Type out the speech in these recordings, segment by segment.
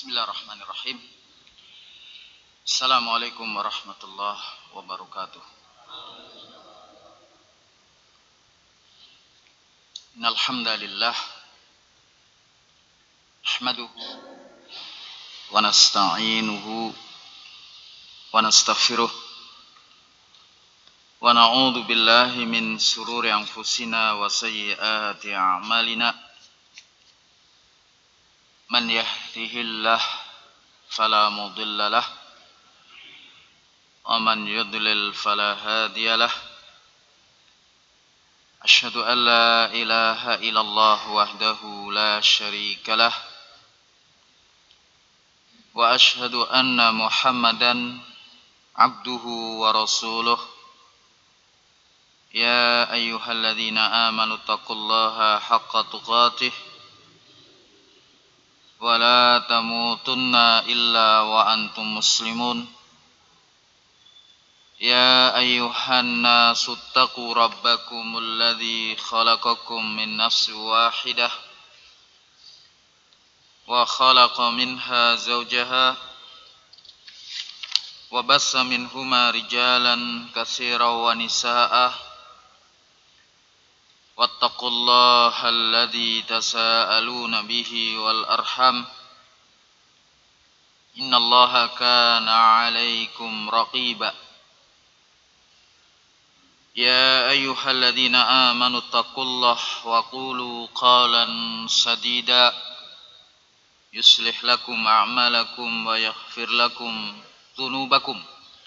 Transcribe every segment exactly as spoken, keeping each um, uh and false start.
Bismillahirrahmanirrahim. Assalamualaikum warahmatullahi wabarakatuh. Innal hamdalillah nahmaduhu wa nasta'inuhu wa nastaghfiruh wa na'udzu billahi min shururi anfusina wa sayyiati a'malina. Man yahdihillah fala mudilla lah wa man yudlil fala hadiyalah. Asyhadu an la ilaha illallah wahdahu la syarikalah wa asyhadu anna Muhammadan abduhu wa rasuluh. Ya ayyuhalladzina amanu taqullaha haqqa tuqatih wa la tamutunna illa wa antum muslimun. Ya ayyuhan nasu taqu rabbakumul ladzi khalaqakum min nafsin wahidah wa khalaqa minha zawjaha wa bassa minhuma rijalan katsiran wa nisaa'a wattaqullaha alladzi tasaaluna bihi wal arham innallaha kana 'alaikum raqiba. Ya ayyuhalladzina amanu taqullaha wa qulu qalan sadida yuslih lakum a'malakum wa yaghfir lakum dzunubakum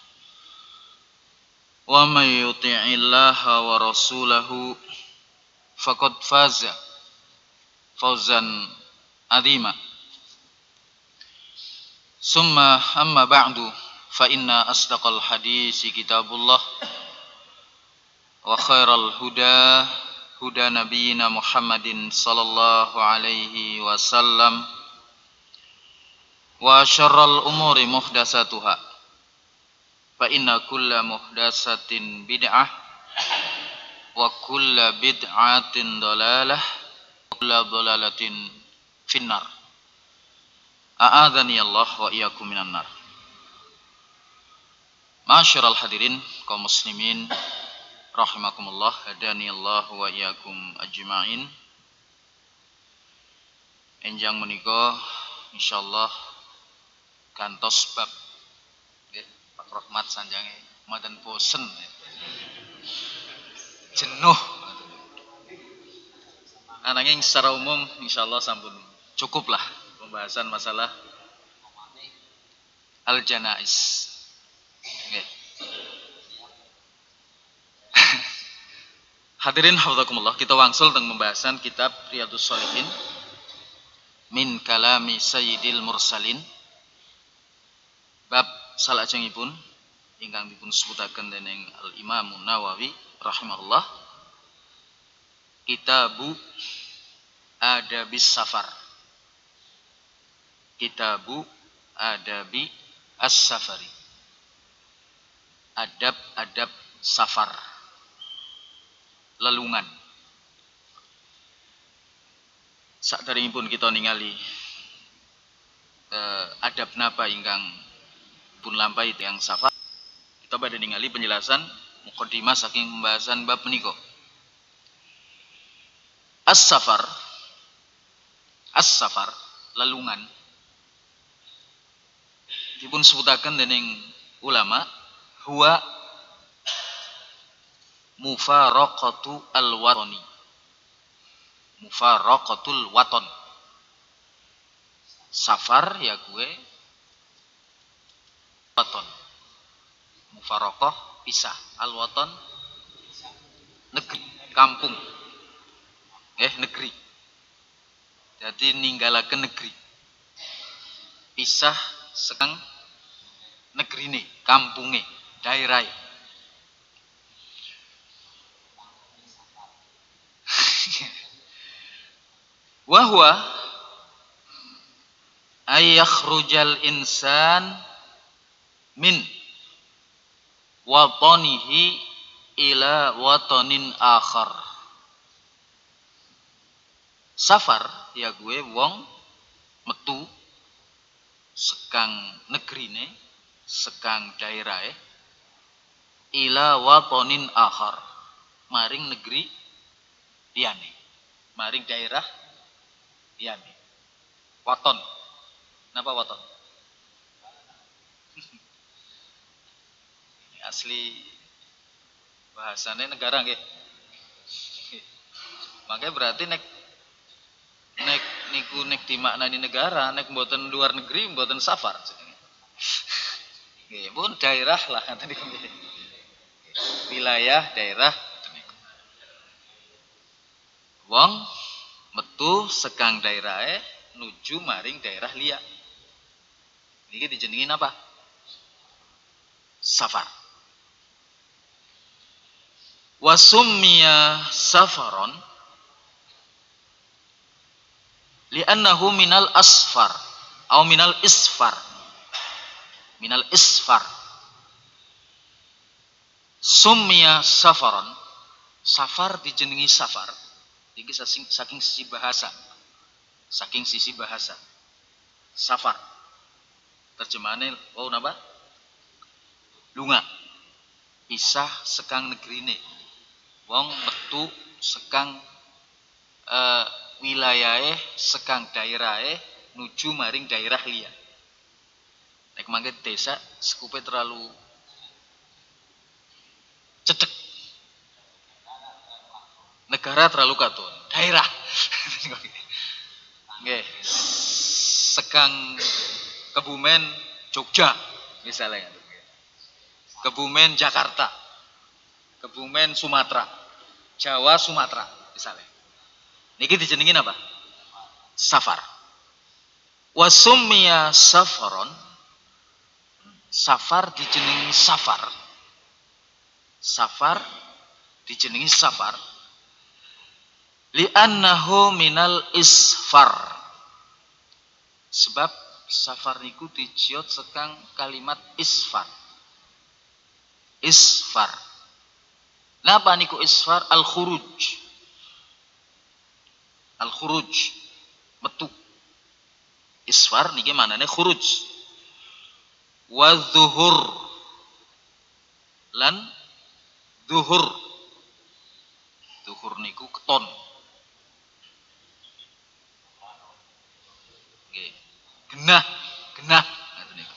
wa may yuti'illaha wa rasulahu faqad faza fawzan adzima. Summa amma ba'du fa inna asdaqal hadisi kitabullah wa khairal huda huda nabiyyina Muhammadin sallallahu alaihi wasallam wa syarral umuri muhdatsatuha fa inna kulla muhdatsatin bid'ah wa kulla bid'atin dalalah wa kulla dalalatin finnar. A'adzani Allah wa iyyakum minan nar. Ma'asyiral hadirin kaum muslimin rahimakumullah, hadani Allah wa iyyakum ajma'in. Enjang menika insyaallah gantos bab nggih Pak Rahmat sanjange mboten bosen jenuh. Ananging secara umum insyaallah sampun cukup lah pembahasan masalah al-janaiz. Nggih. Hadirin hafizakumullah, kita wangsul tentang pembahasan kitab Riyadhus Shalihin min kalami Sayyidil Mursalin. Bab salajengipun ingkang dipun sebutaken dening Al-Imam Nawawi rahimahullah, Kitabu Adabis Safar. Kitabu Adabi As-Safari. Adab-adab safar, lelungan. Sakderengipun kita ningali eh, adab napa ingkang pun lampahi tiyang safar, kita badhe ningali penjelasan mukadimah saking pembahasan bab menika. As-safar, as-safar lelungan dipun sebutaken dening ulama huwa mufaraqatu al-watani. Mufaraqatul waton. Safar ya gue waton. Mufaraqah pisah, al-waton negeri, kampung. Eh negeri. Jadi ninggalaken negeri. Pisah sekang negrine, kampunge, daerahe. Wa huwa ay yakhrujal insan min watanihi ila watanin akhar. Safar ya gue wong metu sekang negrine, sekang daerahe ila watonin akhar, maring negeri liyane, maring daerah liyane. Waton. Napa waton? Asli bahasane negara nggih. Makanya berarti nek nek niku nek dimaknani negara, nek mboten luar negeri mboten safar jenenge. Nggih, pun daerah lah ngoten niku. Wilayah daerah wong metu sekang daerahe nuju maring daerah liya. Niki dijenengi apa? Safar. Wasummiya safaron li'annahu minal asfar atau minal isfar. Minal isfar. Summiya safaron, safar dijenengi safar. Iki saking, saking sisi bahasa. Saking sisi bahasa. Safar. Terjemahane wau napa? Lunga. Pisah sekang negrine. Wong metu sekang uh, wilayahe, sekang daerahe nuju maring daerah liya. Nek mangke desa sekupe terlalu cedek. Negara terlalu katun. Daerah. Nggih. Sekang Kebumen Jogja misalnya. Kebumen Jakarta. Kebumen Sumatera, Jawa Sumatera misalnya. Niki dijenengin apa? Safar. Wasummiya safaron, safar dijenengi safar. Safar dijenengi safar. Li'annahu minal isfar. Sebab safar niku dijiot sekang kalimat isfar. Isfar. Napa niku isfar? Al-khuruj. Al-khuruj. Metu. Isfar niki manane khuruj. Wa zuhur. Lan zuhur. Zuhur niku keton. Nggih. Genah, genah ngoten niku.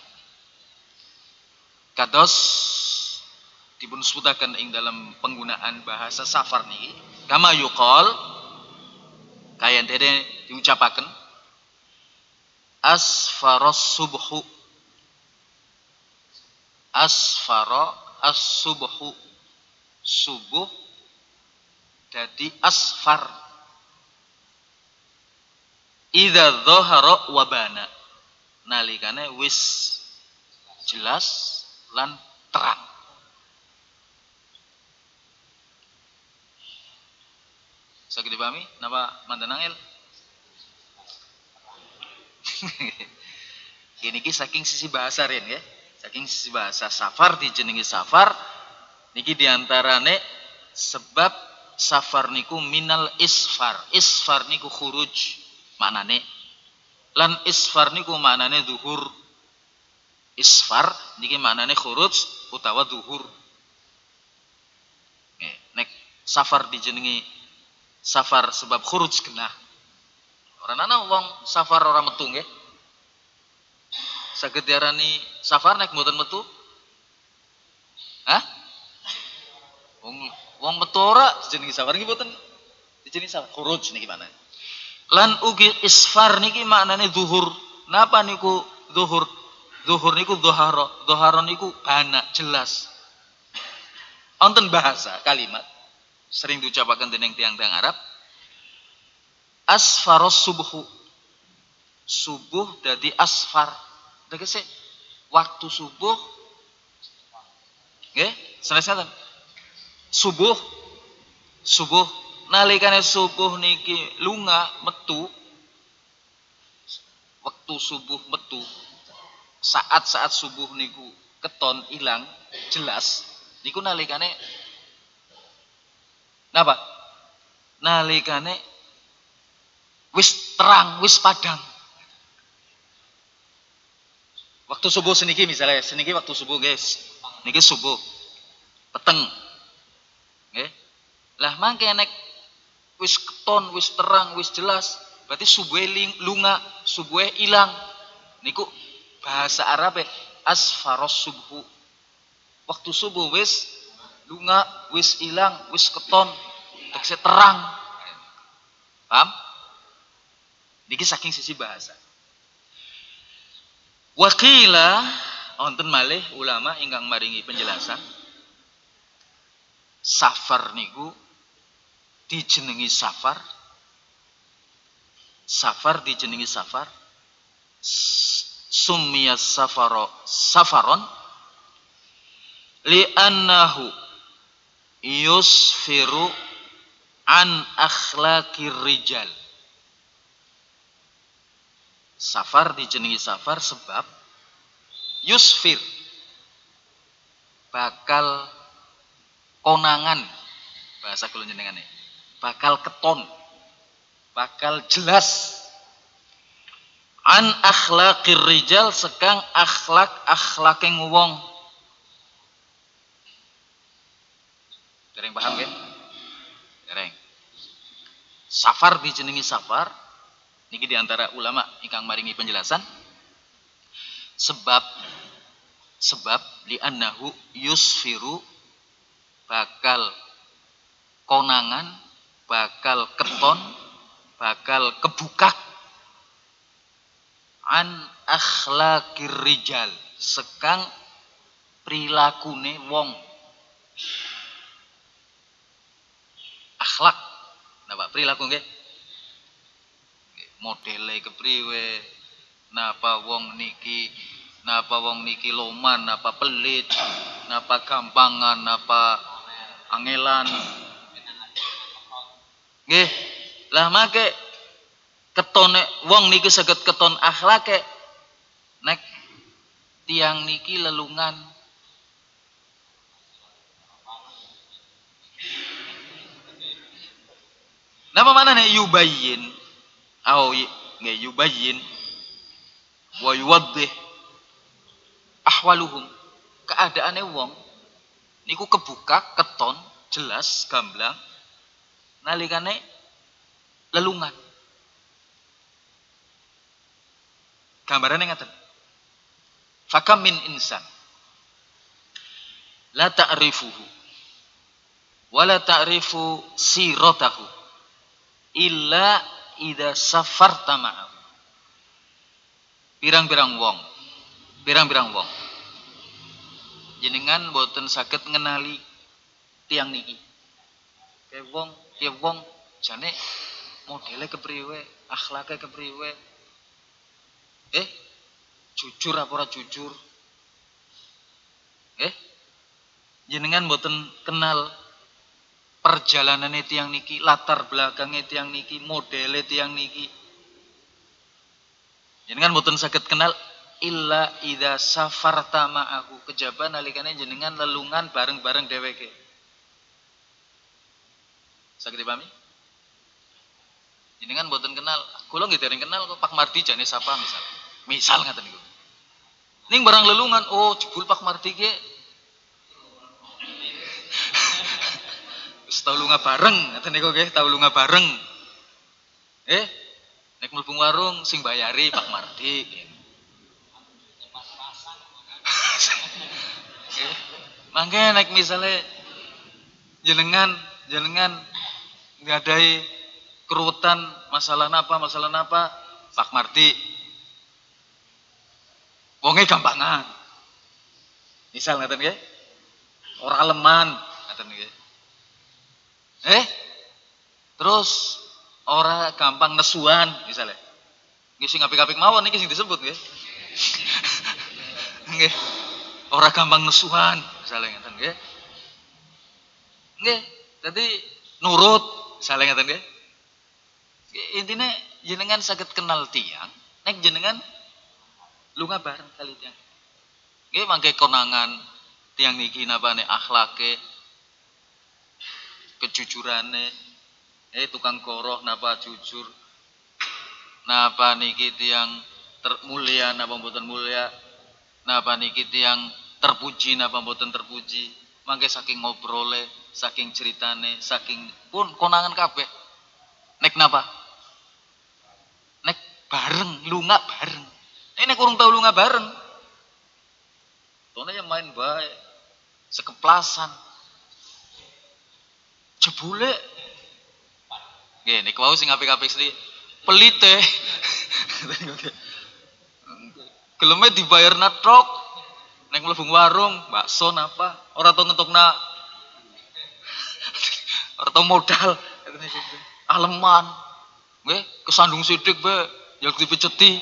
Kados dipun sebutaken ing dalam penggunaan bahasa safar niki kama yuqal kaya dene diucapaken asfaros subhu, asfara as-subhu, subuh dadi asfar idza dhahara wa bana, nalikane wis jelas lan terang. Saged dipahami napa manten angel? Gini ki saking sisi bahasa rin ya. Saking sisi bahasa safar dijenengi safar niki diantarane sebab safar niku minal isfar. Isfar niku khuruj maknane. Lan isfar niku maknane zuhur. Isfar niki maknane khuruj utawa zuhur. Nek safar dijenengi safar sebab khuruj genah. Ora ana wong safar ora metu nggih. Saged diarani safar nek mboten metu? Hah? Wong wong metu ora dijenengi safar niki mboten dijenengi safar. Khuruj niki maknane. Lan ugi isfar niki maknane zuhur. Napa niku zuhur? Zuhur niku dhahara. Dhahara niku bana jelas. Wonten bahasa kalimat sering diucapkan dening tiang-tiang Arab. Asfaros subuhu. Subuh dadi asfar. Tegese waktu subuh nggih, sanes-sanes. Subuh subuh nalikane subuh niki lunga metu. Waktu subuh metu. Saat-saat subuh niku keton ilang jelas niku nalikane napa? Nalikane wis terang, wis padang. Waktu subuh seniki misalnya, seniki waktu subuh guys. Niki subuh. Peteng. Nggih. Lah mangke nek wis keton, wis terang, wis jelas, berarti subuhe lunga, subuhe ilang. Niku bahasa Arabe asfaros subhu. Waktu subuh wis lunga, wis ilang, wis keton, tegese terang. Paham? Niki saking sisi bahasa. Wakila wonten malih ulama ingkang maringi penjelasan safar niku dijenengi safar safar dijenengi safar summiya safaro safaron li'annahu yusfiru an akhlaqir rijal. Safar dijenengi safar sebab yusfir bakal konangan bahasa kula jenengane bakal keton bakal jelas an akhlaqir rijal sekang akhlak akhlaking wong. Dereng paham nggih? Dereng. Safar dijenengi safar niki diantara ulama ingkang maringi penjelasan sebab sebab li'annahu yusfiru bakal konangan bakal keton bakal kebukak an akhlaqir rijal sekang prilakune wong. Akhlak napa perilaku nggih? Modele kepriwe, napa wong niki, napa wong niki loman, napa pelit, napa gampangan, napa angelan. Nggih. Lah make ketone wong niki saged keton akhlake nek tiang niki lelungan. Napa manane yubayyin au nggih yubayyin wa yuwaddih ahwaluhum keadaane wong niku kebuka keton jelas gamblang nalikane lelungan. Gambarane ngaten. Fakam min insan la ta'rifuhu wa la ta'rifu siratahu illa idza safarta ma'ahu. Pirang-pirang wong, pirang-pirang wong. Jenengan boten saged ngenali tiang niki. Kayak wong, ya wong jane modele kepriwe, akhlake kepriwe. Eh, jujur apa ora jujur? Eh, jenengan boten kenal perjalanane tiang niki, latar belakangnya tiang niki, modele tiang niki. Jenengan boten saged kenal illa idza safarta ma'ahu kejaba nalikane jenengan lelungan bareng-bareng dheweke. Saged dipahami? Jenengan boten kenal, kula nggih dereng kenal kok Pak Mardi jane sapa misal. Misal ngaten niku. Ning barang lelungan, oh jebul Pak Mardi ki wis tau lunga bareng, ngaten niku nggih, tau lunga bareng. Eh, nek mlebu warung sing bayari Pak Mardi. Eh, mangke nek misale jenengan jenengan ngadai keruwetan masalah napa masalah napa Pak Mardi. Wonge gampangan. Misal ngaten nggih. Ora leman ngaten nggih. Eh? Terus ora gampang nesuan misalnya. Nggih sing apik-apik mawon niki sing disebut nggih. Nggih. Ora gampang nesuan misalnya ngaten nggih. Nggih, dadi nurut misalnya ngaten nggih. Intine jenengan saged kenal tiang, nek jenengan lunga bareng kali tiang. Nggih mangke konangan tiang niki napane akhlake, kejujurane, eh tukang koroh napa jujur, napa niki tiang termulia napa mboten mulia, Napa niki tiyang terpuji napa mboten terpuji. Mangke saking ngobrole, saking ceritane, saking pun konangan kabeh. Nek napa? Nek bareng, lunga bareng. Nek nek urung tau lunga bareng. Tone yang main bae. Sekeplasan. Jebule. Nggih, niku wau sing apik-apik sri pelite. Geleme dibayar natrok. Nek mlebu warung, bakso napa? Ora tau ngetokna. Ora tau modal. Aleman. Nggih, kesandung sithik bae, ya dipiceti.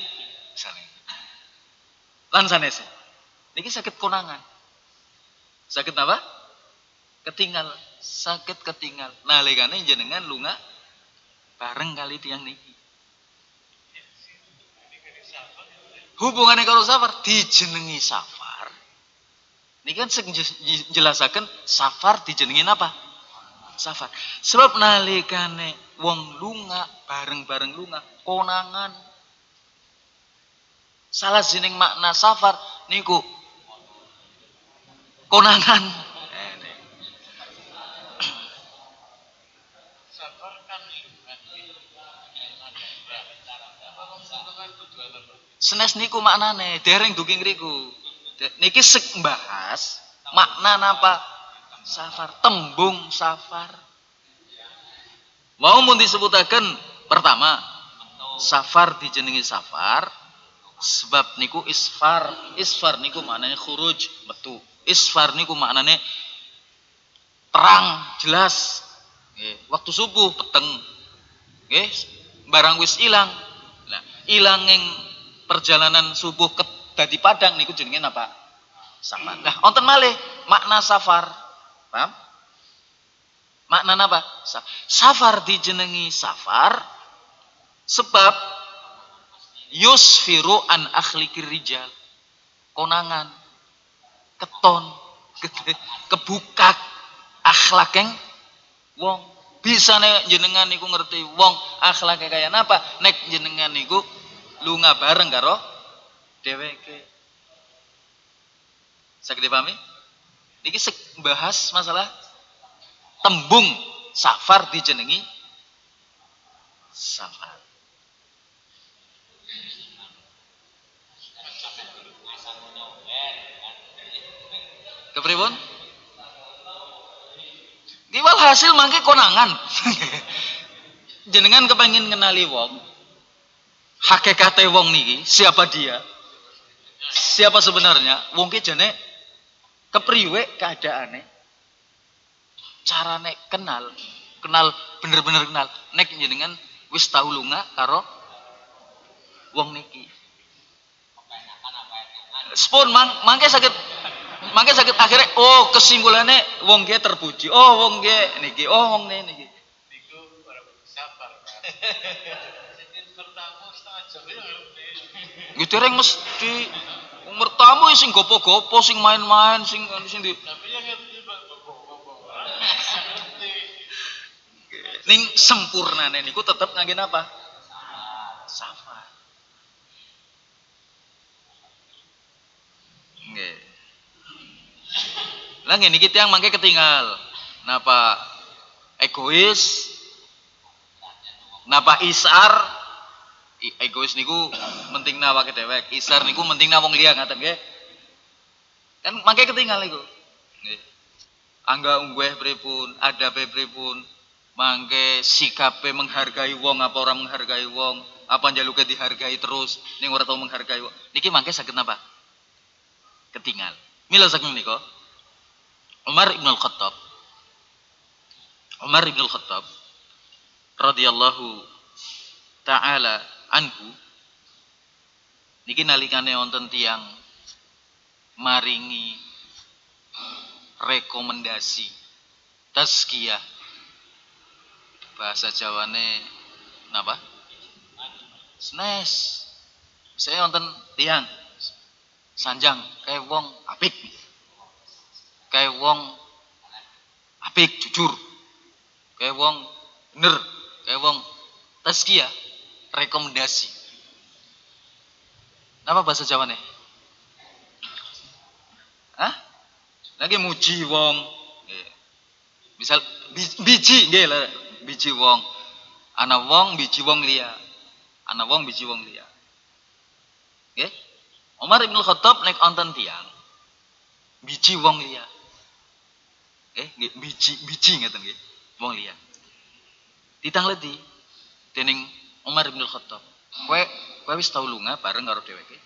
Lan sanes. Niki sakit konangan. Sakit apa? Ketinggal, sakit ketinggal. Nalikane jenengan lunga bareng kali tiang niki. Hubungannya karo safar dijenengi safar. Niki kan sing jelasaken safar dijenengin apa? Safar. Sebab nalikane wong lunga bareng-bareng lunga konangan. Salah sining makna safar niku konangan. Senes niku maknane dereng dugi ngriku. Niki sek bahas makna napa safar, tembung safar. Mau mun disebutaken pertama safar dijenengi safar sebab niku isfar. Isfar niku maknane khuruj, metu. Isfar niku maknane terang, jelas. Nggih, waktu subuh peteng. Nggih, barang wis ilang. Nah, ilanging perjalanan subuh ke dadi padang niku jenenge napa? Safar. Nah, wonten malih makna safar. Paham? Makna napa? Safar dijenengi safar sebab yusfiru an akhlikir rijal. Konangan, keton, kebukak akhlakeng wong. Bisa nek jenengan niku ngerti wong akhlake kaya napa? Nek jenengan niku lunga bareng karo dheweke. Saged dipahami? Niki sek bahas masalah tembung safar dijenengi safar. Kepripun? Diwal hasil mangke konangan. Jenengan kepengin ngenali wong. Hakikate wong niki, siapa dia? Siapa sebenarnya? Wong ki jane kepriwe keadaane? Carane kenal, kenal bener-bener kenal. Nek jenengan wis tau lunga karo wong niki. Spon mang mangke saged mangke saged akhirnya oh kesimpulannya wong ge terpuji. Oh wong ge niki, oh wong niki. Niku ora sabar. Pertama setengah jam ya. Dereng mesti umur tamu sing gopo-gopo, sing main-main, sing sing di. Tapi yang ngerti gopo-gopo. Ning sempurnane niku tetep ngangge apa? Safar. Nggih. Lah ngene iki tiyang mangke ketinggal. Napa egois? Napa isar? Egois niku mentingna awake dhewek, isar niku mentingna wong liya ngaten nggih. Kan mangke ketinggal niku. Nggih. Angga unggah pripun, adabe pripun, mangke sikape menghargai wong apa orang menghargai wong, apa njaluke dihargai terus ning ora tau menghargai wong. Niki mangke saged napa? Ketinggal. Mila saking nika Umar Ibn Al-Khattab Umar Ibn Al-Khattab radhiyallahu taala anhu niki nalikane wonten tiyang maringi rekomendasi tazkiyah bahasa Jawane napa? Snes. Saya wonten tiyang sanjang kayak wong apik. Kayak wong apik jujur. Kayak wong bener, kayak wong tazkiyah, rekomendasi. Apa bahasa Jawane? Hah? Lagi muji wong. Nggih. Misal biji nggih lah, biji wong. Ana wong biji wong liya. Ana wong biji wong liya. Nggih. Umar bin Khattab nek onten tiang biji wong liya. Eh, nggih biji biji ngeten nggih, wong liya. Ditangleti dening Umar bin Khattab. Kowe kowe wis tau lunga bareng karo dheweke?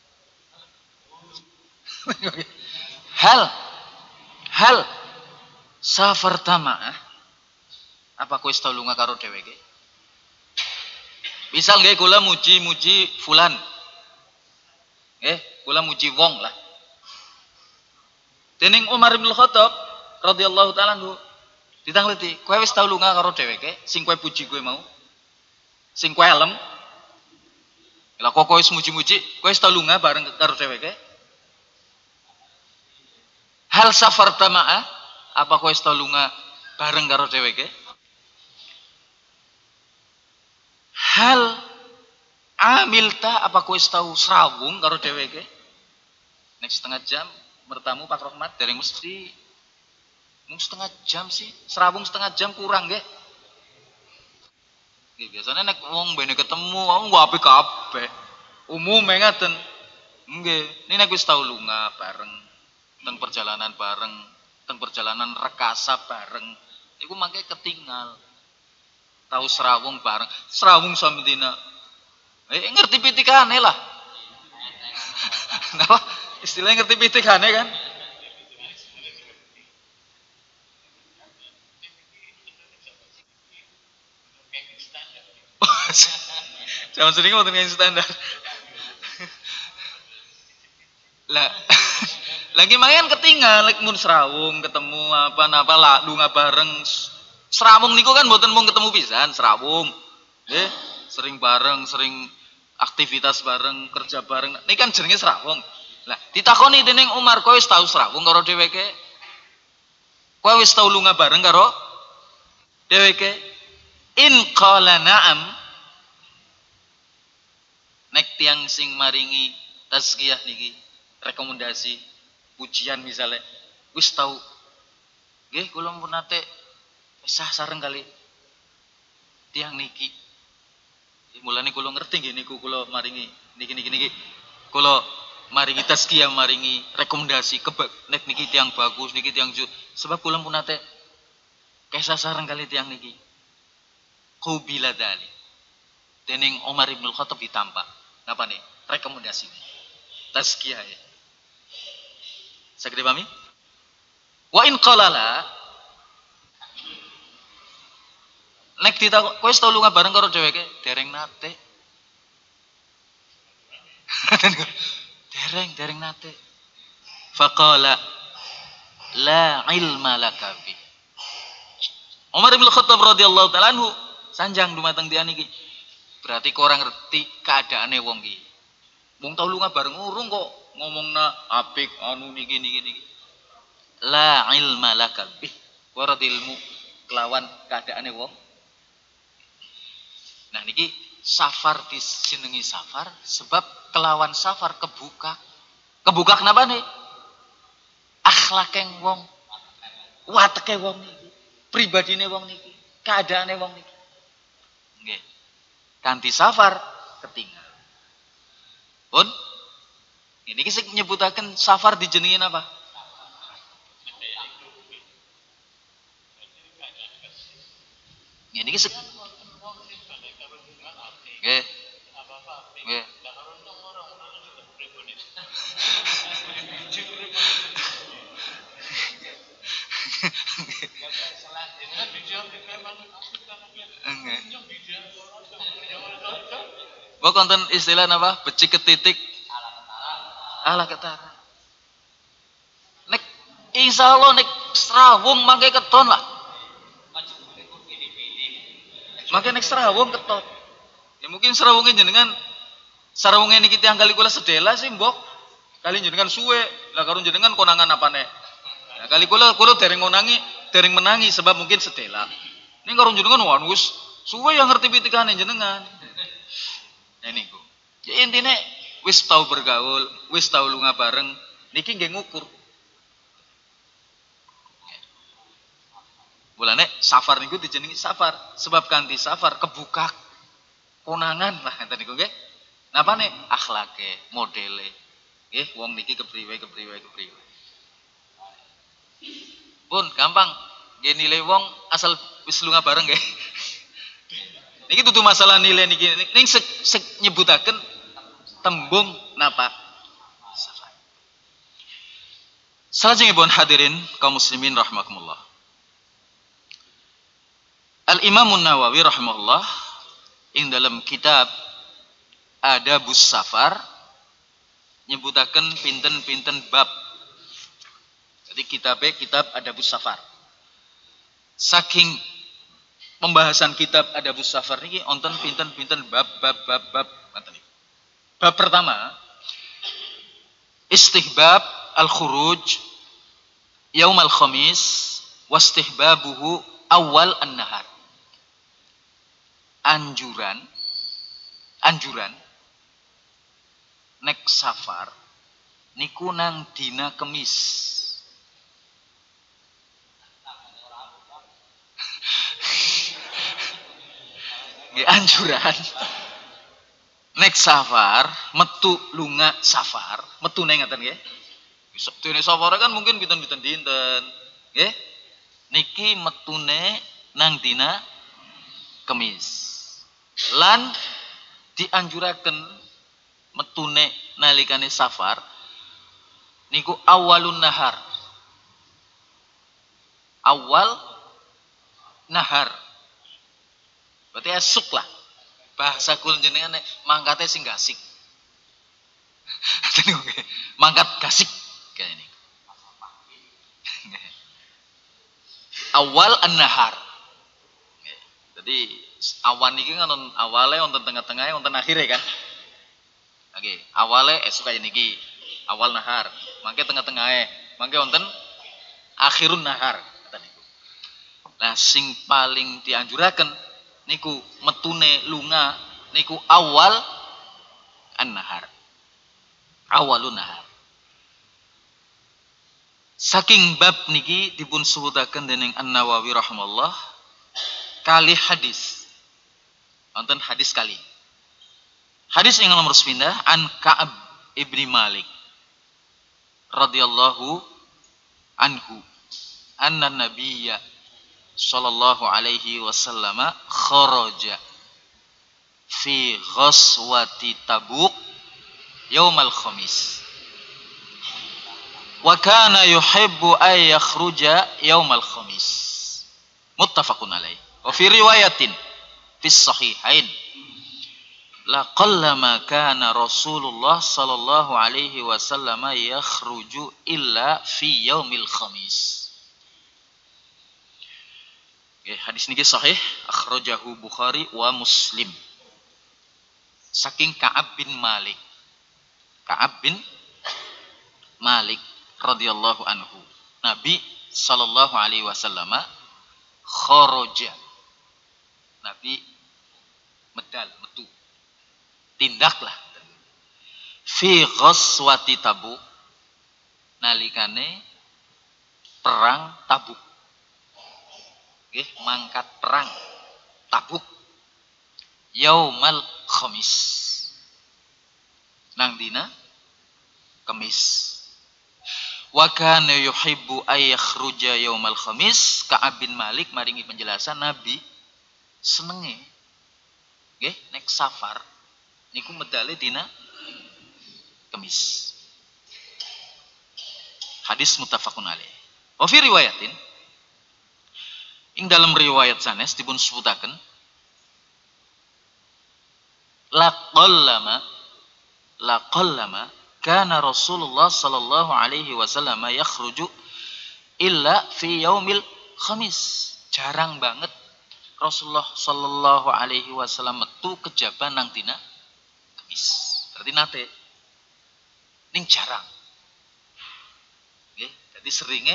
hal hal safarta ma'ah. Apa kowe wis tau lunga karo dheweke? Misal nggih kula muji-muji fulan. Nggih, kula muji wong lah. Dening Umar bin Khattab radhiyallahu taala anhu ditangleti, kowe wis tau lunga karo dheweke sing kowe puji kowe mau? Sing kowe elem? Lah kok kowe wis muji-muji, kowe wis tau lunga bareng karo dheweke? Hal safarta ma'ah? Apa kowe wis tau lunga bareng karo dheweke? Hal amilta, apa kowe wis tau srawung karo dheweke? Nek setengah jam bertamu Pak Rohmat dereng mesti mung setengah jam sih, serawung setengah jam kurang nggih. Nggih biasane nek wong bene ketemu aku nggo apik kabeh. Umume ngaten. Nggih, ini nek wis tau lunga bareng, teng perjalanan bareng, teng perjalanan rekasa bareng, iku mangke ketinggal. Tahu serawung bareng, serawung sampe dina. Eh ngerti pitikane lah. Napa? Istilahnya ngerti pitikane kan? Zaman sering mau yang standar. Lah, lagi main ketinggal, lagi mun serawung ketemu apa napa lah, lunga bareng. Serawung niku kan mboten mung ketemu pisan, serawung. Nggih, sering bareng, sering aktivitas bareng, kerja bareng. Ini kan jenenge serawung. Lah, ditakoni dening Umar, kowe wis tau serawung karo dheweke? Kowe wis tau lunga bareng karo dheweke? In qala na'am. Nek tiang sing maringi tazkiyah niki, rekomendasi, pujian misalnya, wis tau. Nggih, kula pun nate sah sareng kali tiang niki. Mulane kula ngerti nggih niku kula maringi niki niki niki. Kula maringi tazkiyah, maringi rekomendasi keba, nek niki tiang bagus, niki tiang ju. Sebab kula pun nate kesah sareng kali tiang niki. Qubila dzali. Dening Umar bin Khattab ditampa. Napa nih? Rekomendasi. Tazkiyah ya. Saged pahami? Wa in qalala nek ditakok kowe wis tau lunga bareng karo dheweke? Dereng nate. dereng, dereng nate. Faqala la ilma laka bi. Umar bin Khattab radhiyallahu taala anhu sanjang dumateng tiyang niki. Berarti kok ora ngerti keadaane wong iki. Wong tau lunga bareng urung kok ngomongna apik anu niki niki niki. La ilma laka bi. Ora ilmu kelawan keadaane wong. Nah niki safar disenengi safar sebab kelawan safar kebuka. Kebuka kenapa nih? Akhlakeng wong, wateke wong niki, pribadine wong niki, keadaane wong niki. Nggih. Kanthi safar ketinggal. Pun ini sing nyebutaken safar dijenengi apa? Ini sing nggih. Nggih. Wah konten istilah apa? Becik ketitik ala ketara. Nek insyaallah nek serawung mangke keton lah. Mangke nek serawung keton. Ya mungkin serawungnya jenengan serawungnya niki tiyang kali kula sedela sih mbok. Kali jenengan suwe, lah karo jenengan konangan apane? Ya kali kula kula dereng ngonangi, dereng menangi sebab mungkin sedela. Ini karo jenengan wan wis suwe yang ngerti pitikane jenengan. Nah niku. Ya intine wis tau bergaul, wis tau lunga bareng, niki nggih ngukur. Mulane safar niku dijenengi safar sebab kanthi safar kebuka konangan lah ngeten niku nggih. Napane akhlake, modele. Nggih, wong niki kepriwe kepriwe kepriwe. Pun gampang. Nggih nilai wong asal wis lunga bareng nggih. Niki dudu masalah nilai niki ning sek, sek nyebutaken tembung napa? Safar. Salajengipun hadirin kaum muslimin rahimakumullah. Al-Imam An-Nawawi rahimahullah ing dalam kitab Adabus Safar nyebutaken pinten-pinten bab. Jadi kitabnya kitab Adabus Safar. Saking pembahasan kitab Adabus Safar niki wonten pinten-pinten bab bab bab bab ngoten niku. Bab pertama istihbab al-khuruj yaumal khamis wastihbabuhu awal an-nahar. Anjuran anjuran nek safar niku nang dina Kemis. Nggih anjuran nek safar metu lunga safar metune ngaten nggih. Dene safar kan mungkin pinten-pinten dinten nggih. Niki metune nang dina Kemis. Lan dianjuraken metune nalikane safar niku awalun nahar. Awal nahar. Berarti esuk lah. Bahasa kul jenengan mangkate sing gasik. Mangkat gasik kayak ini. Awal an-nahar. Jadi awan iki kan awale wonten tengah-tengahnya wonten akhire kan. Oke, awale esuk kaya niki. Awal nahar, mangke tengah-tengahnya, mangke wonten akhirun nahar kata niku. Nah, sing paling dianjuraken niku metune lunga niku awal an-nahar. Awalun nahar. Saking bab niki dipun sebutaken dening An-Nawawi rahimahullah kali hadis. Wonten hadis kali. Hadis yang nomor sepindah an Ka'ab ibni Malik radhiyallahu anhu anna nabiyya sallallahu alaihi wasallam kharaja fi ghazwati Tabuk yaumal khamis wa kana yuhibbu ay yakhruja yaumal khamis muttafaqun alaih wa fi riwayatin fi sahihain la qallama kana Rasulullah sallallahu alaihi wasallam yakhruju illa fi yaumil khamis. Okay, hadis niki sahih akhrajahu Bukhari wa Muslim. Saking Ka'ab bin Malik. Ka'ab bin Malik radhiyallahu anhu. Nabi sallallahu alaihi wasallam kharaja. Nabi medal metu. Tindaklah fi ghazwati Tabuk nalikane perang Tabuk. Nggih, mangkat perang Tabuk yaumal khamis. Nang dina Kamis. Wa kana yuhibbu ay yakhruja yaumal khamis. Ka'ab bin Malik maringi penjelasan Nabi senenge nggih nek safar niku medale dina Kamis. Hadis muttafaqun alaih. Wa fi riwayatin ing dalam riwayat sanes dipun sebutaken laqallama laqallama kana Rasulullah sallallahu alaihi wasallam yakhruju illa fi yaumil khamis. Jarang banget Rasulullah sallallahu alaihi wasallam metu kejaban nang dina Kamis. Berarti nate ning jarang. Nggih, jadi seringe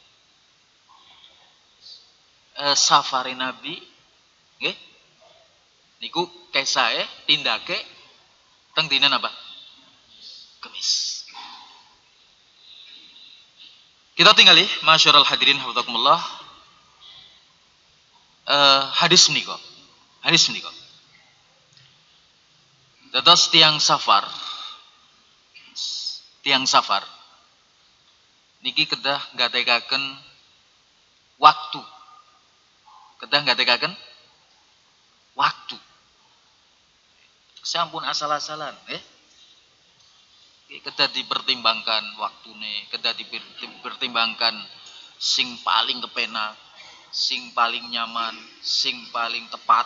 eh, safari Nabi nggih niku kesae tindake teng dina napa? Kamis. Kita tinggali masyarul hadirin hafizakumullah uh, hadis menika. Hadis menika. Dados tiang safar, tiang safar niki kedah ngatekaken waktu. Kedah ngatekaken waktu. Sampun asal-asalan, eh. Kedah dipertimbangkan waktune, kedah dipertimbangkan sing paling kepenak, sing paling nyaman, sing paling tepat.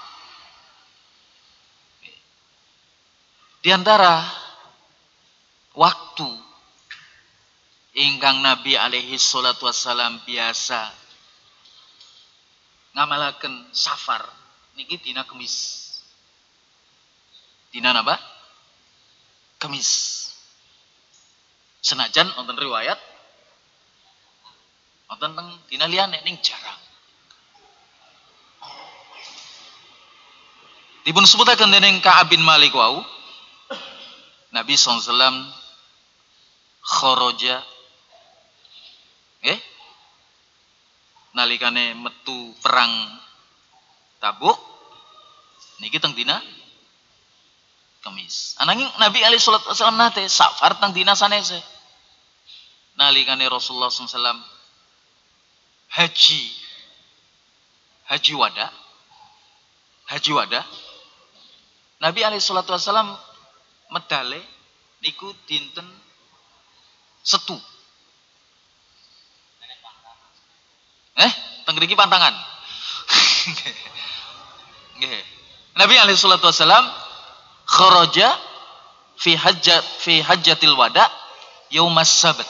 Di antara waktu ingkang Nabi alaihi salatu wassalam biasa ngamalaken safar niki dina Kemis. Dina napa? Kemis. Senajan wonten riwayat wonten teng dina liyane ning jarang. Dipun sebutaken dening Ka'ab bin Malik wau Nabi sallallahu alaihi wasallam kharaja eh nalikane metu perang Tabuk niki teng dina Kemis. Ananging Nabi alaihi salatu wasallam nate safar teng dina sanese. Nalikane Rasulullah sallallahu alaihi wasallam haji haji wada haji wada Nabi alaihi salatu wasallam medale niku dinten Setu. Eh, teng mriki pantangan. Nggih. Nabi alaihi salatu wasallam kharaja fi hajjat fi hajjatil wada yaumas sabt.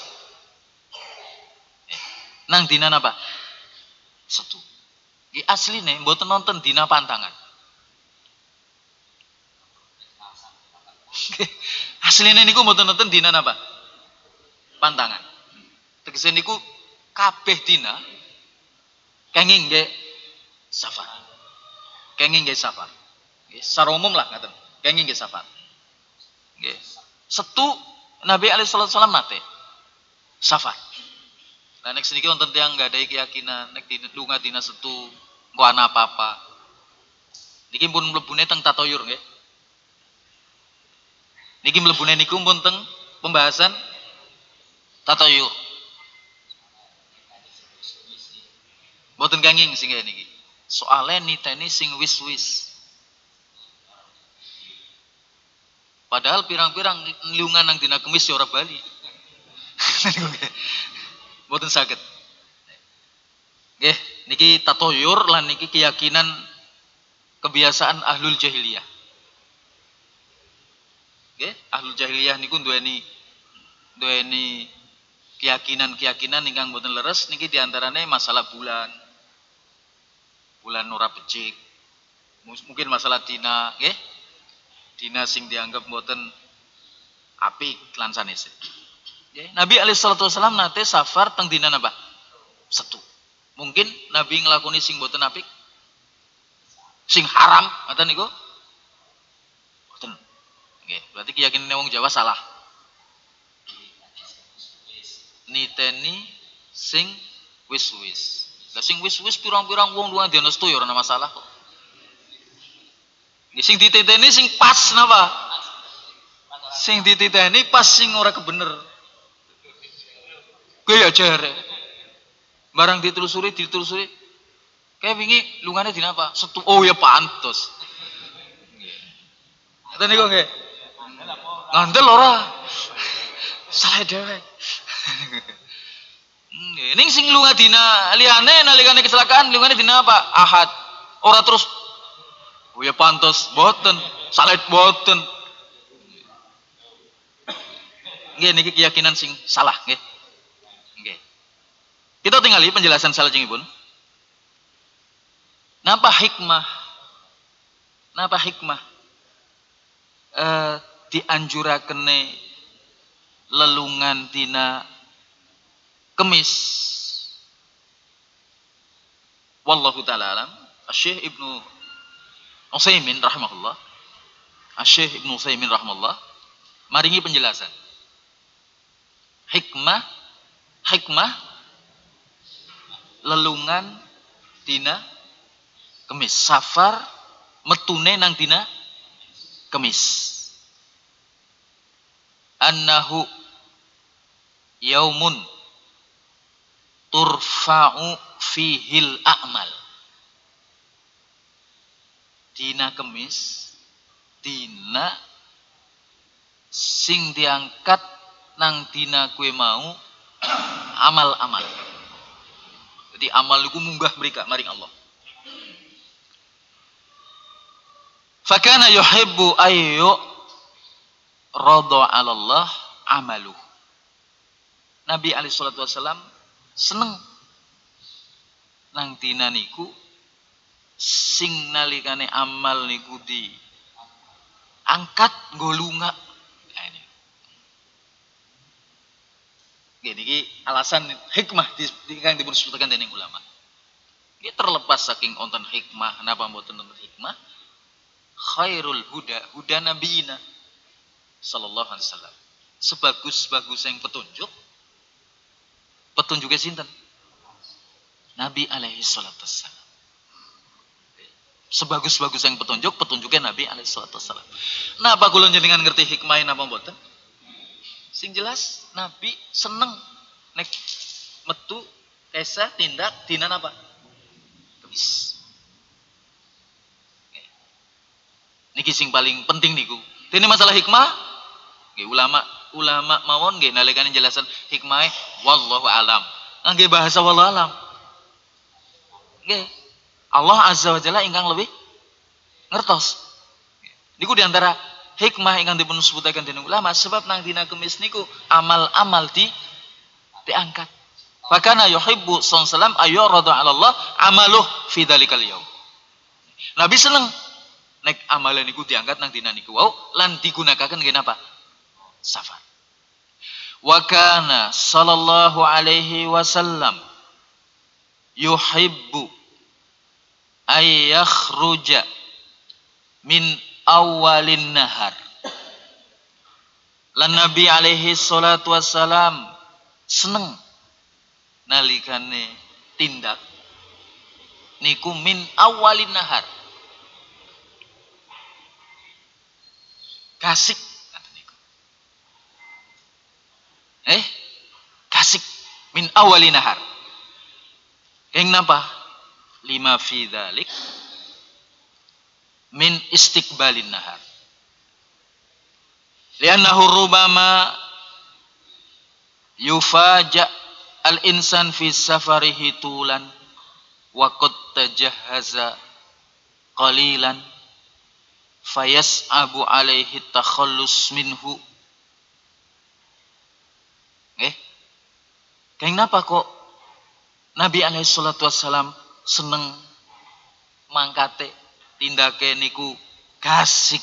Nang dina napa? Setu. Nggih asline mboten nonton dina pantangan. Asline niku mboten nonton dina napa? Pantangan. Tegese niku kabeh dina kenging nggih safar. Kenging nggih safar. Nggih, secara umum lah ngaten. Kenging nggih safar. Nggih. Setu Nabi alaihi salatu wasallam nate safar. Lah nek seniki wonten tiyang nggadahi keyakinan nek dina lunga dina Setu engko ana apa-apa. Niki pun mlebune teng tatoyur nggih. Niki mlebune niku pun teng pembahasan tatoyur. Mboten kenging sing niki. Soale niteni sing wis-wis. Padahal pirang-pirang nglungan nang dina Kemis ya ora bali. Mboten saged. Nggih, niki tatoyur lan niki keyakinan kebiasaan ahlul jahiliyah. Nggih, ahlul jahiliyah niku duweni duweni keyakinan-keyakinan ingkang mboten leres niki diantarane masalah bulan. Bulan ora becik. Mungkin masalah dina, nggih. Dina sing dianggap mboten apik lan sanese. Nggih, Nabi alaihi salatu wasallam nate safar teng dina napa? Setu. Mungkin Nabi nglakoni sing mboten apik. Sing haram ngoten niku. Mboten. Nggih, berarti keyakinan wong Jawa salah. Niteni sing wis-wis. Lah sing wis-wis pirang-pirang wong luwih dene setu ya ora masalah kok. Nggih sing dititeni sing pas napa? Sing dititeni pas sing ora kebener. Kuwi ya jare. Barang ditelusuri ditelusuri kayak wingi lungane dina apa? Setu. Oh ya pantes. Nggih. Ngoten niku nggih. Ngandel ora? Salah dhewe. Ning sing lunga dina liyane nalikane kecelakaan lungane dina apa? Ahad. Ora terus oh ya pantes boten, salah boten. Nggih niki keyakinan sing salah nggih. Nggih. Kita tingali penjelasan salajengipun. Napa hikmah? Napa hikmah? Eh dianjurakene lelungan dina Kemis. Wallahu taala alam. Syekh Ibnu Utsaimin rahimahullah. Syekh Ibnu Utsaimin rahimahullah maringi penjelasan. Hikmah hikmah lelungan dina Kemis. Safar metune nang dina Kemis. Annahu yaumun turfa'u fihil a'mal. Dina Kemis dina sing diangkat nang dina kue mau amal-amal. Jadi amal iku munggah mereka maring Allah. Fakana yuhibbu ayyu radha 'ala Allah amalu. Nabi alaihi salatu wasallam seneng nang dina niku sing nalikane amal niku di angkat golunga. Gini, gini alasan hikmah di, di kang dipun sebutaken dening ulama. Ini terlepas saking onten hikmah, napa mboten wonten hikmah? Khairul huda huda nabiyina sallallahu alaihi wasallam. Sebagus-bagus yang petunjuk, petunjuknya sinten? Nabi alaihi salatu wasallam. Sebagus-bagus yang petunjuk, petunjuknya Nabi alaihi salatu wasallam. Napa kula jenengan ngerti hikmah napa mboten? Sing jelas Nabi seneng nek metu esa tindak dina apa? Kemis. Niki sing paling penting niku. Dene masalah hikmah, nggih ulama ulama mawon nggih nalikane jelasan hikmah wallahu alam. Nggih bahasa wallahu alam. Nggih. Allah azza wa jalla ingkang lebih ngertos. Niku diantara hikmah ingkang dipun sebutaken dening ulama sebab nang dina Kemis niku amal-amal di diangkat. Fakana yuhibbu sallam ayyuradu 'ala Allah amaluh fi dzalikal yaum. Nabi seneng nek amalan niku diangkat nang dina niku wau lan digunakaken nggih napa? Safar. Wa kana sallallahu alaihi wasallam yuhibbu ay yakhruja min awalin nahar. Lan Nabi alaihi salatu wassalam seneng nalikane tindak niku min awalin nahar. Kasik kata niku. Eh, kasik min awalin nahar. Keng napa? Lima fi dzalik min istiqbalin nahar. Liannahu rubama yufaja al-insan fi safarihi tulan wa qad tajahhaza qalilan fayas'abu alaihi takhallus minhu. Eh, kayak napa kok Nabi alaihi salatu wassalam seneng mangkate tindake niku gasik.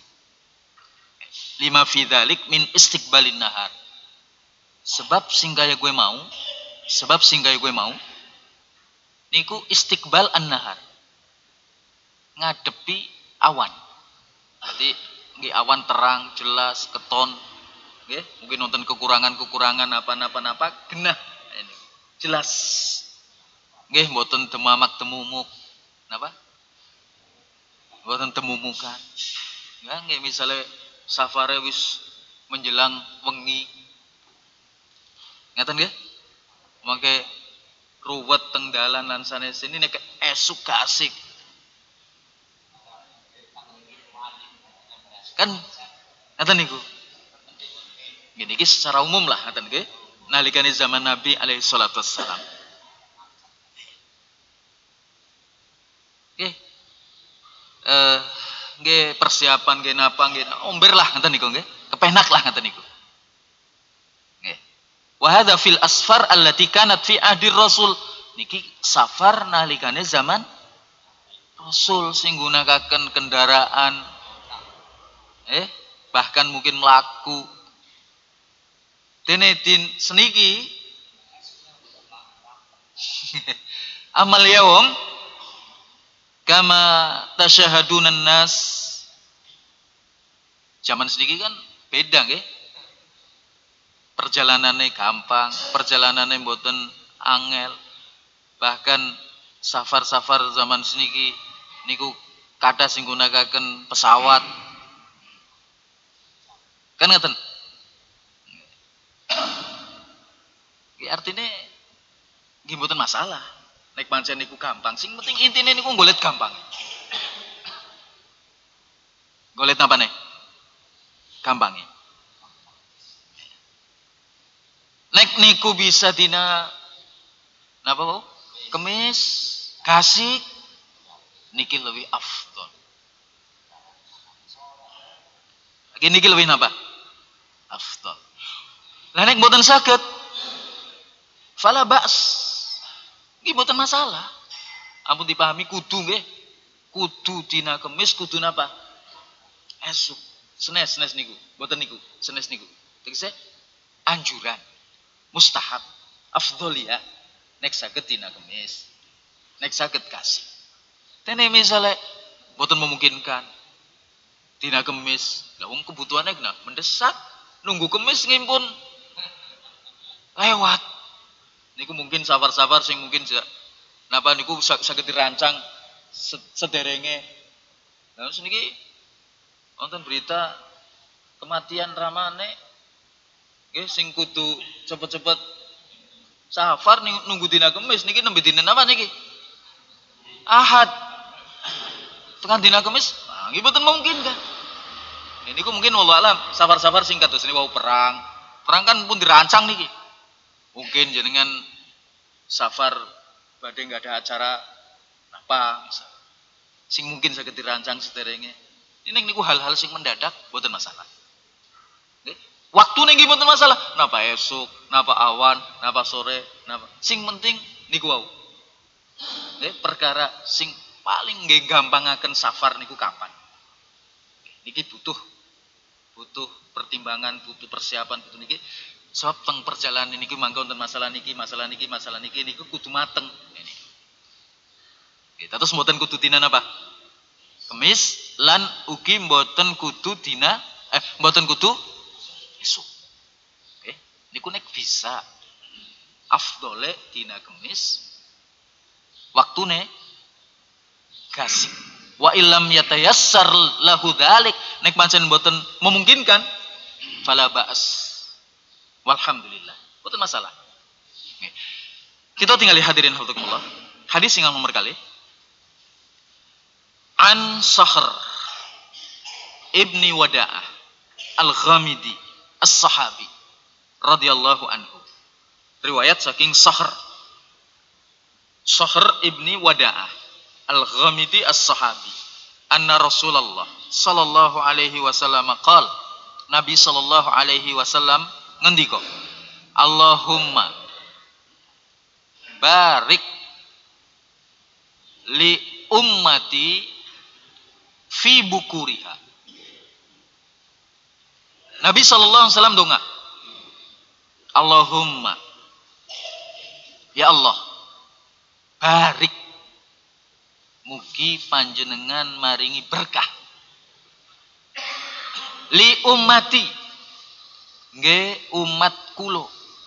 Lima fidzalik min istiqbalin nahar. Sebab sing kaya gue mau, sebab sing kaya gue mau niku istiqbal an-nahar. Ngadepi awan. Jadi nggih awan terang, jelas, keton, nggih, mungkin nonton kekurangan-kekurangan apa-apa-apa genah. Jelas. Nggih mboten temamak temumuk. Napa? Mboten temumukan. Ya nggih misale safare wis menjelang wengi. Ngaten nggih? Mangke ruwet teng dalan lan sanesene nek esuk gasik. Kan ngaten niku. Gini iki secara umum lah ngaten nggih. Nalikane zaman Nabi alaihi salatu wassalam. Nggih. Eh nggih persiapan nggih napa nggih omber lah ngaten niku nggih. Kepenak lah ngaten niku. Nggih. Wa hadza fil asfar allati kanat fi ahdir Rasul. Niki safar nalikane zaman Rasul sing gunakaken kendaraan eh bahkan mungkin melaku. Dene din seniki amal yaum kama tasyahadunan nas. Zaman seniki kan beda nggih. Perjalanannya gampang, perjalanannya mboten angel. Bahkan safar-safar zaman seniki niku kathah sing gunakaken pesawat. Kan ngeten. Iki artine nggih mboten masalah. Nek pancen niku gampang, sing penting intine niku golek gampang. Golek napa nih? Gampang. Nek niku bisa dina napa Bu? Kemis, gasik niki lebih afdol. Lagi niki lebih napa? Afdol. Lah nek mboten saged fala ba's. Nggih mboten masalah. Ampun dipahami kudu nggih. Kudu dina kemis, kudu napa? Esuk. Senes senes niku, mboten niku, senes niku. Tegese anjuran, mustahab, afdhol ya. Nek saged dina kemis. Nek saged kasih. Tene misale mboten memungkinkan dina kemis. Lah wong kebutuhane kena mendesak, nunggu kemis ngimpun lewat. Niku mungkin safar-safar sing mungkin napa niku saged dirancang sederenge. Lah niki wonten berita kematian ramane nggih sing kudu cepet-cepet safar nunggu dina kemis niki nembe dina napa niki? Ahad. Tekan dina kemis, nah, nggih mboten mungkin kan. Niku mungkin wallahu alam safar-safar sing kados ini wau perang. Perang kan pun dirancang niki. Mungkin jenengan safar badhe nggak ada acara apa misal. Sing mungkin saged dirancang sederenge. Ini niku hal-hal sing mendadak mboten masalah. Nggih. Waktune nggih mboten masalah. Napa esuk, napa awan, napa sore, napa. Sing penting niku wau. Nggih, perkara sing paling nggih gampangaken safar niku kapan? Niki butuh butuh pertimbangan, butuh persiapan, butuh niki. Sebab teng perjalanan niki mangga wonten masalah niki, masalah niki, masalah niki niku kudu mateng. Ini. Kita terus mboten kudu dina napa? Kemis lan ugi mboten kudu dina eh mboten kudu esuk. Oke, niku nek bisa afdole dina Kemis waktune gasik. Wa illam yatayassar lahu dzalik nek pancen mboten memungkinkan fala ba's. Walhamdulillah. Mboten masalah. Oke. Kita tinggal hadirin hafizakumullah. Hadis yang nomor kali. An Sahr Ibni Wada'ah Al-Ghamidi As-Sahabi radhiyallahu anhu. Riwayat saking Sahr. Sahr Ibni Wada'ah Al-Ghamidi As-Sahabi. Anna Rasulullah sallallahu alaihi wasallam qala, Nabi sallallahu alaihi wasallam ngendika, Allahumma barik li ummati fi bukuriha. Nabi sallallahu alaihi wasallam donga, Allahumma ya Allah barik mugi panjenengan maringi berkah li ummati nggih umat kula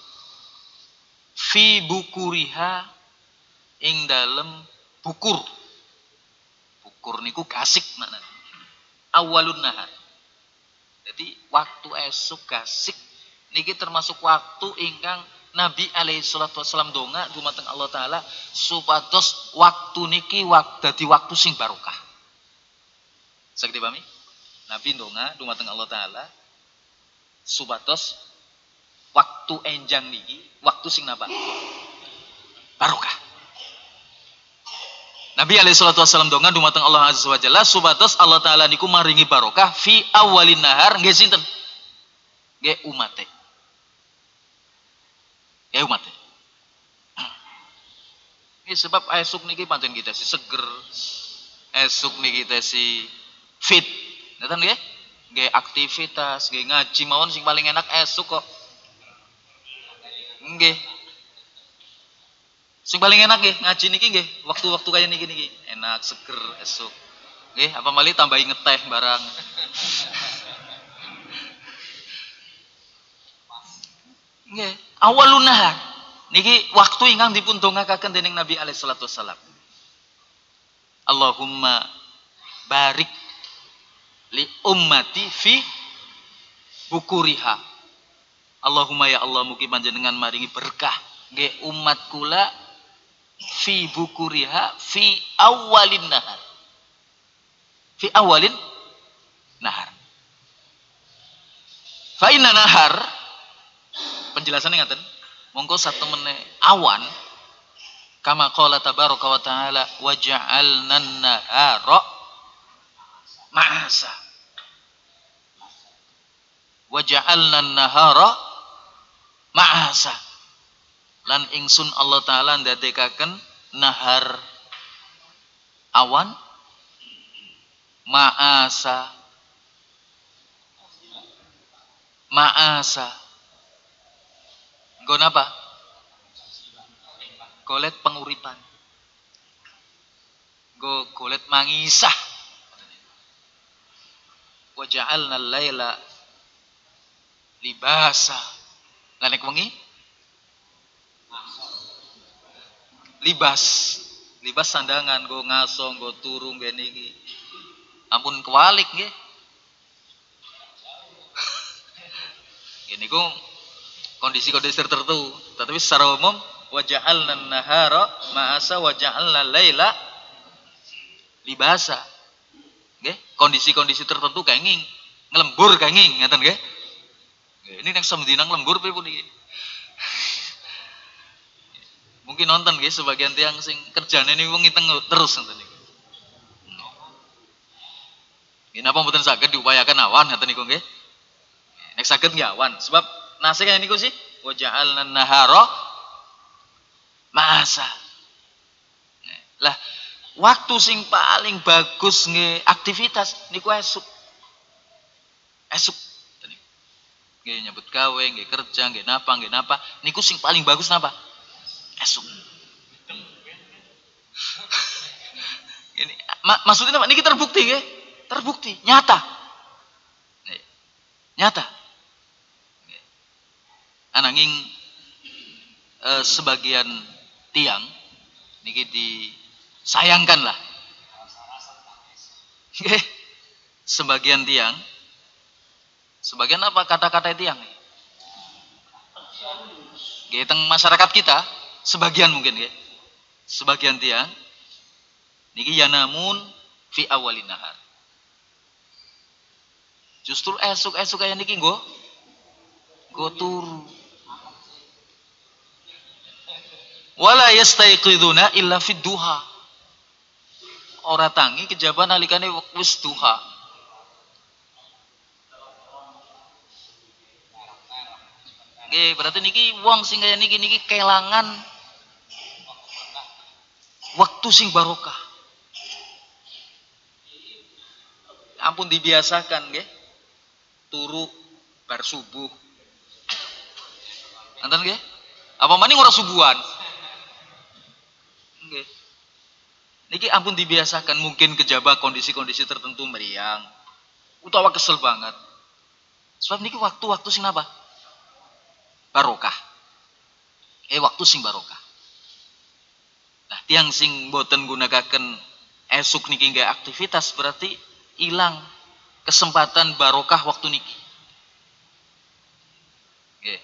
fi bukuriha ing dalem bukur. Bukur niku gasik maknane. Awalun nahar. Jadi waktu esuk gasik niki termasuk waktu ingkang Nabi alaihi salatu wasallam donga dumateng Allah taala supados waktu niki waktu dadi waktu sing barokah. Saged dipahami? Nabi donga dumateng Allah taala supados waktu enjang niki waktu sing napa? Barokah. Nabi alaihi salatu wasallam donga dumateng Allah azza wa jalla supados Allah taala niku maringi barokah fi awalin nahar nggih sinten? Nggih umate. Ya umate. Ini sebab esuk niki pancen kita si seger. Esuk niki kita si fit. Ngoten nggih? Nggih aktivitas, nggih ngaji mawon sing paling enak esuk kok. Nggih. Sing paling enak nggih ngaji niki nggih waktu-waktu kaya niki niki enak seger esuk. Nggih, apa malih tambahi ngeteh barang. Nggih, awalun nahar niki waktu ingkang dipun dongakaken dening Nabi alaihi salatu wasallam. Allahumma barik li ummati fi bukuriha. Allahumma ya Allah mugi panjenengan maringi berkah nggih umat kula fi bukuriha fi awalin nahar. Fi awalin nahar. Fa inna nahar penjelasannya ngaten monggo satemene awan kama qala tabaraka wa taala wa ja'alna an-nahara ma'asa wa ja'alna an-nahara ma'asa lan ingsun Allah taala ndadekaken nahar awan ma'asa ma'asa nggon apa? Golet penguripan. Go golet mangisah. Wa ja'alna al-laila libasa. Lan nek wengi libas. Libas sandangan go ngaso go turu ngene iki. Ampun kewalik nggih. Ini ku kondisi-kondisi tertentu, tetapi secara umum wa ja'alna an-nahara ma'asa wa ja'alna al-laila libasa. Nggih, kondisi-kondisi tertentu kenging nglembur kenging ngaten nggih. Ini nek samdina nglembur pripun iki? Mungkin nonton nggih sebagian tiang sing kerjane niku wengi terus ngoten niku. Nggih napa mboten saged diupayakan awan ngaten niku nggih? Nek saged nggih awan, sebab nasihat niku sih wa ja'alna an-nahara ma'asa. Lah, waktu sing paling bagus nge aktivitas niku esuk. Esuk. Nggih nyebut gawe, nggih kerja, nggih napa, nggih napa, niku sing paling bagus napa? Esuk. Ini mak maksudnya apa? Niki terbukti nggih? Terbukti, nyata. Nih, nyata. Ananging eh, sebagian tiang niki disayangkan lah. Nggih. Sebagian tiang sebagian apa kata-kata tiang? Nggih teng masyarakat kita sebagian mungkin nggih. Sebagian tiang niki yanamun fi awalin nahar. Justru esuk-esuk kaya niki nggo nggo turu. Wala yastaiqiduna illa fid duha. Ora tangi kejaba nalikane wis duha. Nggih, berarti niki wong sing kaya niki niki kelangan waktu sing barokah. Ampun dibiasakan nggih. Turu bar subuh. Nonton nggih? Apa maning ora subuhan? Nggih. Niki ampun dibiasakan mungkin kejaba kondisi-kondisi tertentu meriang utawa kesel banget. Sebab niki waktu-waktu sing apa? Barokah. Eh waktu sing barokah. Nah, tiang sing boten gunakaken esuk niki nggih aktivitas berarti ilang kesempatan barokah waktu niki. Nggih.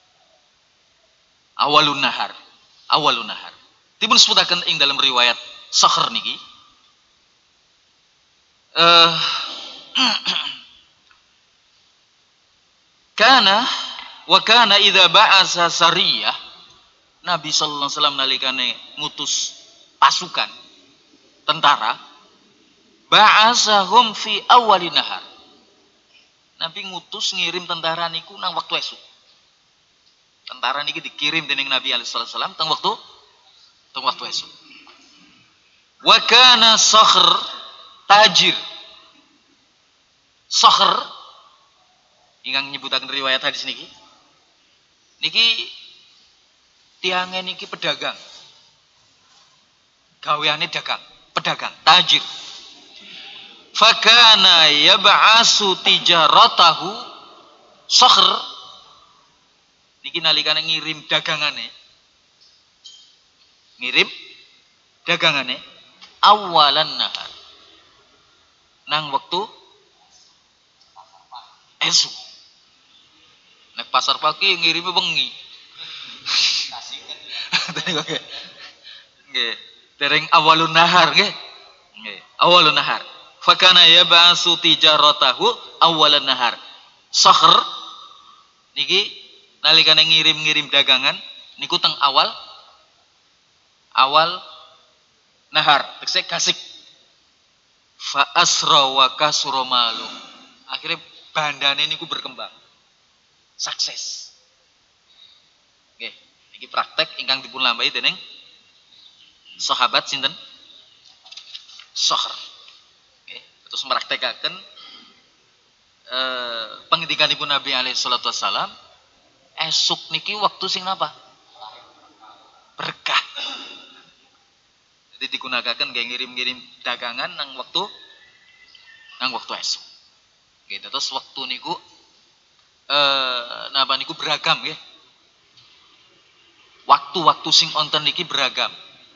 Awalun nahar. Awalun nahar. Dipun sebutaken ing dalam riwayat Sakhr niki. Eh Kana wa kana idza ba'asa sariyah Nabi sallallahu alaihi wasallam nalikane ngutus pasukan tentara ba'asahum fi awalin nahar. Nabi ngutus ngirim tentara niku nang waktu esuk. Tentara niki dikirim dening Nabi alaihi wasallam teng waktu teng waktu esuk. Wa kana Sakhr tajir. Sakhr ingkang nyebutaken riwayat hadis niki. Niki tiange niki pedagang. Gaweane dagang, pedagang, tajir. Fakana yab'asu tijaratahu Sakhr niki nalikane ngirim dagangane. Ngirim dagangane awalan nahar. Nang waktu esuk. Nek pasar pagi ngirimi bengi. Nggih. Nggih. Dereng awalun nahar nggih. Nggih, awalun nahar. Fakana yab'asu tijaratahu awalan nahar. Sakhr niki nalikane ngirim-ngirim dagangan niku teng awal awal nahar, tekse kasik. Fa asra wa kasura malu. Akhirnya bandane niku berkembang. Sukses. Nggih, iki praktek ingkang dipun lambai dening sahabat sinten? Sakhr. Nggih, terus meraktekaken eh pengendikanipun Nabi alaihi salatu wasalam, esuk niki waktu sing napa? Berkah. Jadi digunakan kayak ngirim-ngirim dagangan nang waktu nang waktu esok. Gitu. Terus waktu niku eh napa niku beragam ya. Waktu-waktu sing onten niki beragam.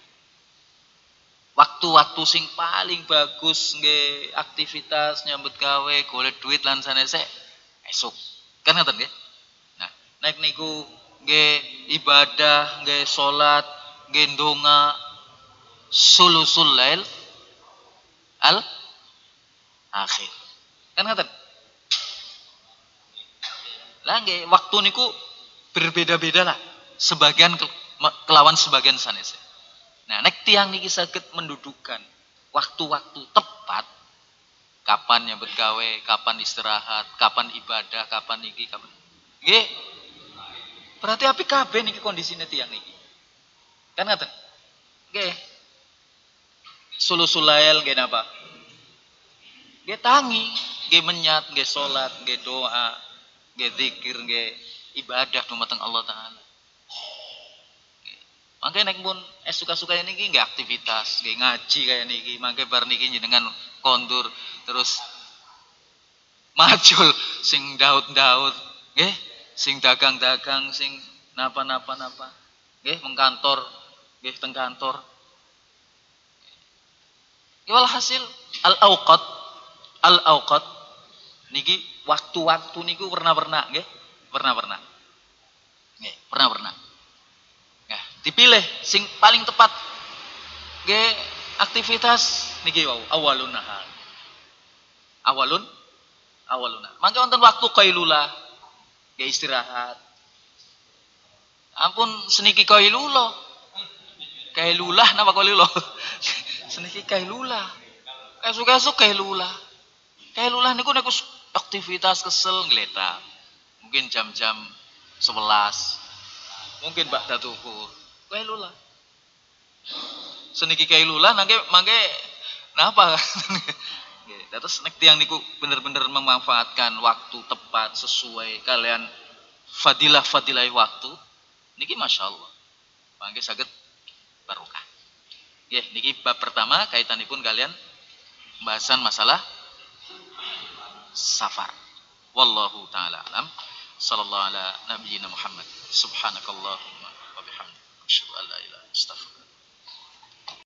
Waktu-waktu sing paling bagus nggih aktivitas nyambut gawe, golek duit lan sanese esok. Kan ngoten nggih? Nah, nek niku nggih ibadah, nggih salat, nggih ndonga sulusul lail al akhir. Kan ngoten? Lah nggih waktu niku berbeda-beda lah. Sebagian kelawan sebagian sanes. Nah, nek tiang niki saged mendudukan waktu-waktu tepat kapan nyambut gawe, kapan istirahat, kapan ibadah, kapan niki, kapan. Nggih. Berarti apik kabeh niki kondisine tiang niki. Kan ngoten? Nggih. Sulusul lail nggih napa? Nggih tangi, nggih menyat, nggih salat, nggih doa, nggih zikir, nggih ibadah dumateng Allah taala. Mangke nek pun eh suka-suka niki nggih aktivitas, nggih ngaji kaya niki, mangke bar niki jenengan kondur terus majul sing daud-daud, nggih, sing dagang-dagang, sing napa-napa napa. Nggih mengkantor, nggih teng kantor. Wal hasil al-auqat al-auqat niki waktu-waktu niku warna-warna nggih, warna-warna. Nggih, warna-warna. Nah, dipilih sing paling tepat. Nggih, aktivitas niki wau awalun nahar. Awalun awalun nahar. Mangke wonten waktu qailula, nggih istirahat. Ampun seniki qailula. Qailulah napa qailula? Seniki qailulah. Esuk-esuk qailulah. Qailulah niku nek aktivitas kesel ngletak. Mungkin jam-jam sebelas. Mungkin ba'da zuhur. Qailulah. Seniki qailulah nangke mangke napa? Nggih, terus nek tiyang niku bener-bener memanfaatkan waktu tepat sesuai kalian fadilah-fadilah waktu niki masyaallah. Mangke saged barokah. Nggih, niki bab pertama kaitanipun kalian pembahasan masalah safar. Wallahu taala alam. Sallallahu ala nabiyyina Muhammad. Subhanakallahumma wa bihamdika asyhadu an la ilaha illa anta astaghfiruka